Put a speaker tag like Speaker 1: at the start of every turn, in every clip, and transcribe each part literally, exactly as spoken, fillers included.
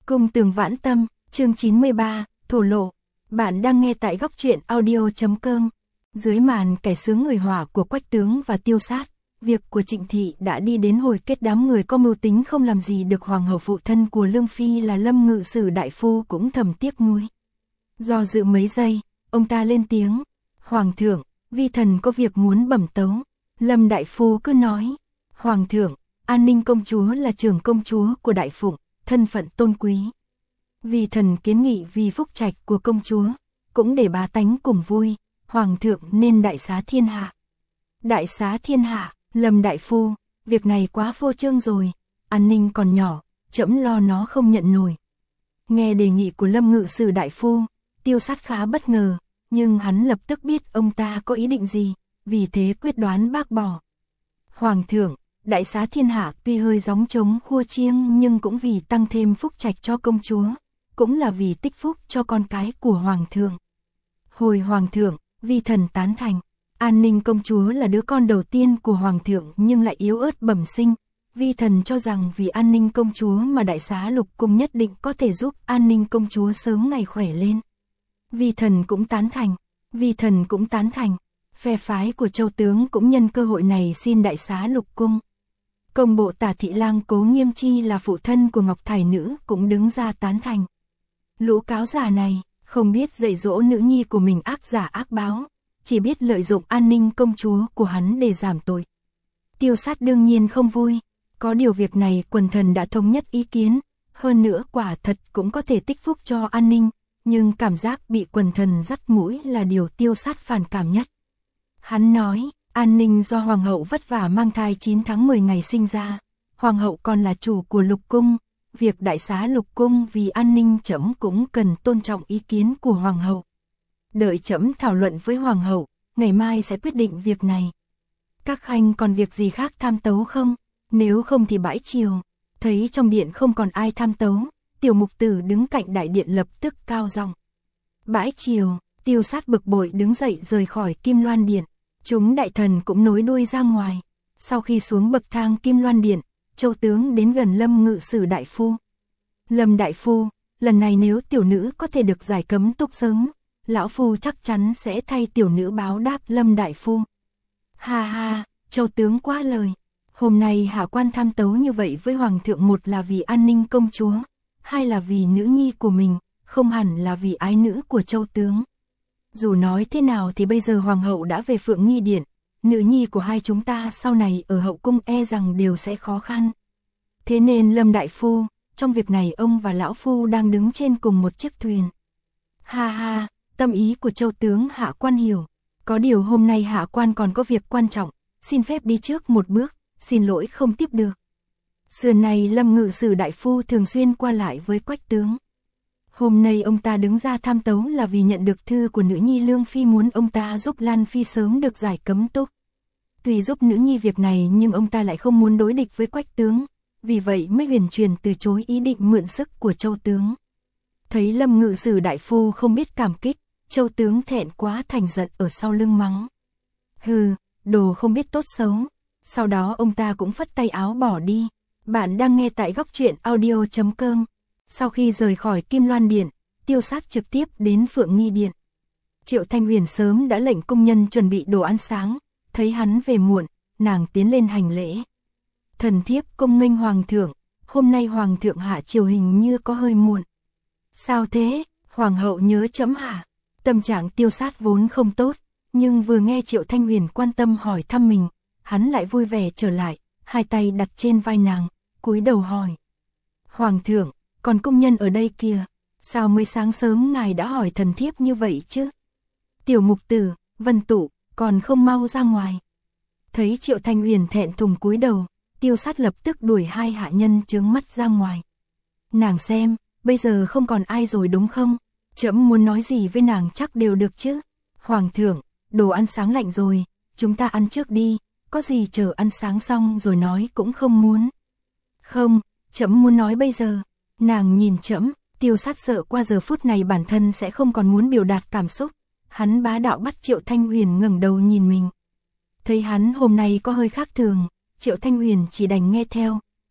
Speaker 1: Cung Tường Vãn Tâm, chương chín mươi ba, thổ lộ. Bạn đang nghe tại góc truyện audio chấm com. Dưới màn kẻ sướng người họa của Quách Tướng và Tiêu Sát, việc của Trịnh Thị đã đi đến hồi kết. Đám người có mưu tính không làm gì được hoàng hậu phụ thân của Lương Phi là Lâm Ngự Sử đại phu cũng thầm tiếc nuối. Do dự mấy giây, ông ta lên tiếng, Hoàng thượng, vi thần có việc muốn bẩm tấu. Lâm đại phu cứ nói, Hoàng thượng, An Ninh công chúa là trưởng công chúa của Đại Phụng, thân phận tôn quý. Vi thần kiến nghị vì phúc trạch của công chúa, cũng để bá tánh cùng vui, Hoàng thượng nên đại xá thiên hạ. Đại xá thiên hạ, Lâm đại phu, việc này quá phô trương rồi, An Ninh còn nhỏ, trẫm lo nó không nhận nổi. Nghe đề nghị của Lâm Ngự Sử đại phu, Tiêu Sát khá bất ngờ, nhưng hắn lập tức biết ông ta có ý định gì, vì thế quyết đoán bác bỏ. Hoàng thượng, đại xá thiên hạ tuy hơi gióng trống khua chiêng nhưng cũng vì tăng thêm phúc trạch cho công chúa, cũng là vì tích phúc cho con cái của Hoàng thượng. Hồi Hoàng thượng, vi thần tán thành, An Ninh công chúa là đứa con đầu tiên của Hoàng thượng nhưng lại yếu ớt bẩm sinh. Vi thần cho rằng vì An Ninh công chúa mà đại xá lục cung nhất định có thể giúp An Ninh công chúa sớm ngày khỏe lên. Vi thần cũng tán thành, vi thần cũng tán thành. Phe phái của Châu tướng cũng nhân cơ hội này xin đại xá lục cung. Công bộ Tả thị lang Cố Nghiêm Chi là phụ thân của Ngọc Thải nữ cũng đứng ra tán thành. Lũ cáo giả này không biết dạy dỗ nữ nhi của mình ác giả ác báo, chỉ biết lợi dụng An Ninh công chúa của hắn để giảm tội. Tiêu Sát đương nhiên không vui, có điều việc này quần thần đã thống nhất ý kiến, hơn nữa quả thật cũng có thể tích phúc cho An Ninh, nhưng cảm giác bị quần thần dắt mũi là điều Tiêu Sát phản cảm nhất. Hắn nói, An Ninh do Hoàng hậu vất vả mang thai chín tháng mười ngày sinh ra, Hoàng hậu còn là chủ của lục cung, việc đại xá lục cung vì An Ninh trẫm cũng cần tôn trọng ý kiến của Hoàng hậu. Đợi trẫm thảo luận với Hoàng hậu, ngày mai sẽ quyết định việc này. Các khanh còn việc gì khác tham tấu không? Nếu không thì bãi triều. Thấy trong điện không còn ai tham tấu, tiểu mục tử đứng cạnh đại điện lập tức cao giọng. Bãi triều, Tiêu Sát bực bội đứng dậy rời khỏi Kim Loan điện. Chúng đại thần cũng nối đuôi ra ngoài. Sau khi xuống bậc thang Kim Loan điện, Châu tướng đến gần Lâm Ngự Sử đại phu. Lâm đại phu, lần này nếu tiểu nữ có thể được giải cấm túc sớm, lão phu chắc chắn sẽ thay tiểu nữ báo đáp Lâm đại phu. Ha ha, Châu tướng quá lời. Hôm nay hạ quan tham tấu như vậy với Hoàng thượng, một là vì An Ninh công chúa, hai là vì nữ nhi của mình, không hẳn là vì ái nữ của Châu tướng. Dù nói thế nào thì bây giờ Hoàng hậu đã về Phượng Nghi điện, nữ nhi của hai chúng ta sau này ở hậu cung e rằng đều sẽ khó khăn. Thế nên Lâm đại phu, trong việc này ông và lão phu đang đứng trên cùng một chiếc thuyền. Ha ha, tâm ý của Châu tướng hạ quan hiểu, có điều hôm nay hạ quan còn có việc quan trọng, xin phép đi trước một bước, xin lỗi không tiếp được. Xưa này Lâm Ngự Sử đại phu thường xuyên qua lại với Quách tướng. Hôm nay ông ta đứng ra tham tấu là vì nhận được thư của nữ nhi Lương Phi muốn ông ta giúp Lan Phi sớm được giải cấm túc. Tuy giúp nữ nhi việc này nhưng ông ta lại không muốn đối địch với Quách tướng, vì vậy mới huyền truyền từ chối ý định mượn sức của Châu tướng. Thấy Lâm Ngự Sử đại phu không biết cảm kích, Châu tướng thẹn quá thành giận ở sau lưng mắng. Hừ, đồ không biết tốt xấu. Sau đó ông ta cũng phất tay áo bỏ đi. Bạn đang nghe tại góc truyện audio chấm com. Sau khi rời khỏi Kim Loan điện, Tiêu Sát trực tiếp đến Phượng Nghi điện. Triệu Thanh Huyền sớm đã lệnh công nhân chuẩn bị đồ ăn sáng, thấy hắn về muộn, nàng tiến lên hành lễ. Thần thiếp công nghênh Hoàng thượng, hôm nay Hoàng thượng hạ triều hình như có hơi muộn. Sao thế, Hoàng hậu nhớ trẫm hả? Tâm trạng Tiêu Sát vốn không tốt, nhưng vừa nghe Triệu Thanh Huyền quan tâm hỏi thăm mình, hắn lại vui vẻ trở lại, hai tay đặt trên vai nàng, cúi đầu hỏi. Hoàng thượng, còn công nhân ở đây kìa, sao mới sáng sớm ngài đã hỏi thần thiếp như vậy chứ? Tiểu mục tử, Vân Tụ, còn không mau ra ngoài. Thấy Triệu Thanh Huyền thẹn thùng cúi đầu, Tiêu Sát lập tức đuổi hai hạ nhân chướng mắt ra ngoài. Nàng xem, bây giờ không còn ai rồi đúng không? Trẫm muốn nói gì với nàng chắc đều được chứ. Hoàng thượng, đồ ăn sáng lạnh rồi, chúng ta ăn trước đi, có gì chờ ăn sáng xong rồi nói cũng không muốn. Không, trẫm muốn nói bây giờ. Nàng nhìn trẫm, Tiêu Sát sợ qua giờ phút này bản thân sẽ không còn muốn biểu đạt cảm xúc. Hắn bá đạo bắt Triệu Thanh Huyền ngẩng đầu nhìn mình. Thấy hắn hôm nay có hơi khác thường, Triệu Thanh Huyền chỉ đành nghe theo,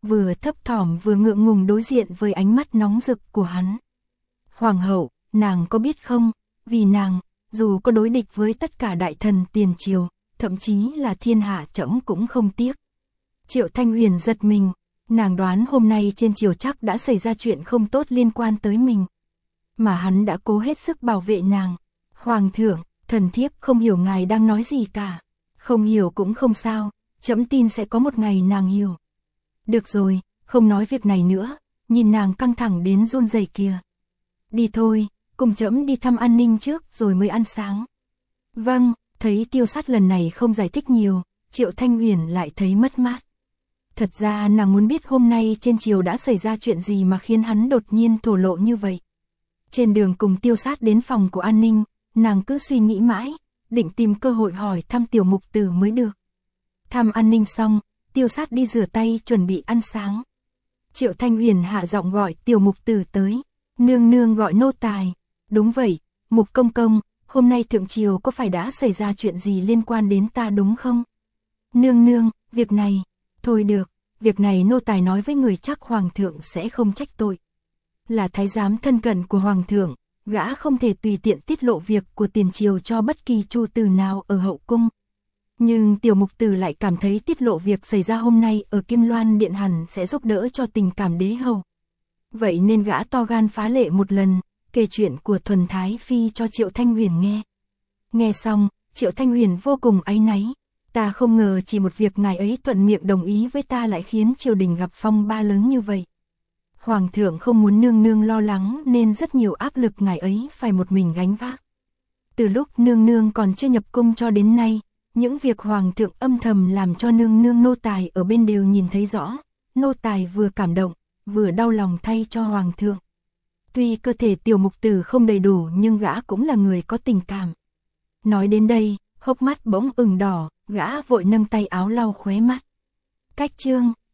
Speaker 1: vừa thấp thỏm vừa ngượng ngùng đối diện với ánh mắt nóng rực của hắn. Hoàng hậu, nàng có biết không, vì nàng, dù có đối địch với tất cả đại thần tiền triều, thậm chí là thiên hạ trẫm cũng không tiếc. Triệu Thanh Huyền giật mình, nàng đoán hôm nay trên triều chắc đã xảy ra chuyện không tốt liên quan tới mình. Mà hắn đã cố hết sức bảo vệ nàng. Hoàng thượng, thần thiếp không hiểu ngài đang nói gì cả. Không hiểu cũng không sao, trẫm tin sẽ có một ngày nàng hiểu. Được rồi, không nói việc này nữa, nhìn nàng căng thẳng đến run rẩy kìa. Đi thôi, cùng trẫm đi thăm An Ninh trước rồi mới ăn sáng. Vâng, thấy Tiêu Sát lần này không giải thích nhiều, Triệu Thanh Huyền lại thấy mất mát. Thật ra nàng muốn biết hôm nay trên triều đã xảy ra chuyện gì mà khiến hắn đột nhiên thổ lộ như vậy. Trên đường cùng Tiêu Sát đến phòng của An Ninh, nàng cứ suy nghĩ mãi, định tìm cơ hội hỏi thăm Tiểu Mục Tử mới được. Thăm An Ninh xong, Tiêu Sát đi rửa tay chuẩn bị ăn sáng. Triệu Thanh Huyền hạ giọng gọi Tiểu Mục Tử tới. Nương nương gọi nô tài. Đúng vậy, Mục công công, hôm nay thượng triều có phải đã xảy ra chuyện gì liên quan đến ta đúng không? Nương nương, việc này, thôi được, việc này nô tài nói với người chắc hoàng thượng sẽ không trách tội. Là thái giám thân cận của hoàng thượng, gã không thể tùy tiện tiết lộ việc của tiền triều cho bất kỳ chu tử nào ở hậu cung. Nhưng Tiểu Mục Tử lại cảm thấy tiết lộ việc xảy ra hôm nay ở Kim Loan Điện hẳn sẽ giúp đỡ cho tình cảm đế hậu. Vậy nên gã to gan phá lệ một lần, kể chuyện của Thuần Thái Phi cho Triệu Thanh Huyền nghe. Nghe xong, Triệu Thanh Huyền vô cùng áy náy. Ta không ngờ chỉ một việc ngài ấy thuận miệng đồng ý với ta lại khiến triều đình gặp phong ba lớn như vậy. Hoàng thượng không muốn nương nương lo lắng nên rất nhiều áp lực ngài ấy phải một mình gánh vác. Từ lúc nương nương còn chưa nhập cung cho đến nay, những việc hoàng thượng âm thầm làm cho nương nương nô tài ở bên đều nhìn thấy rõ. Nô tài vừa cảm động, vừa đau lòng thay cho hoàng thượng. Tuy cơ thể Tiểu Mục Tử không đầy đủ nhưng gã cũng là người có tình cảm. Nói đến đây, hốc mắt bỗng ửng đỏ, gã vội nâng tay áo lau khóe mắt. Cách chương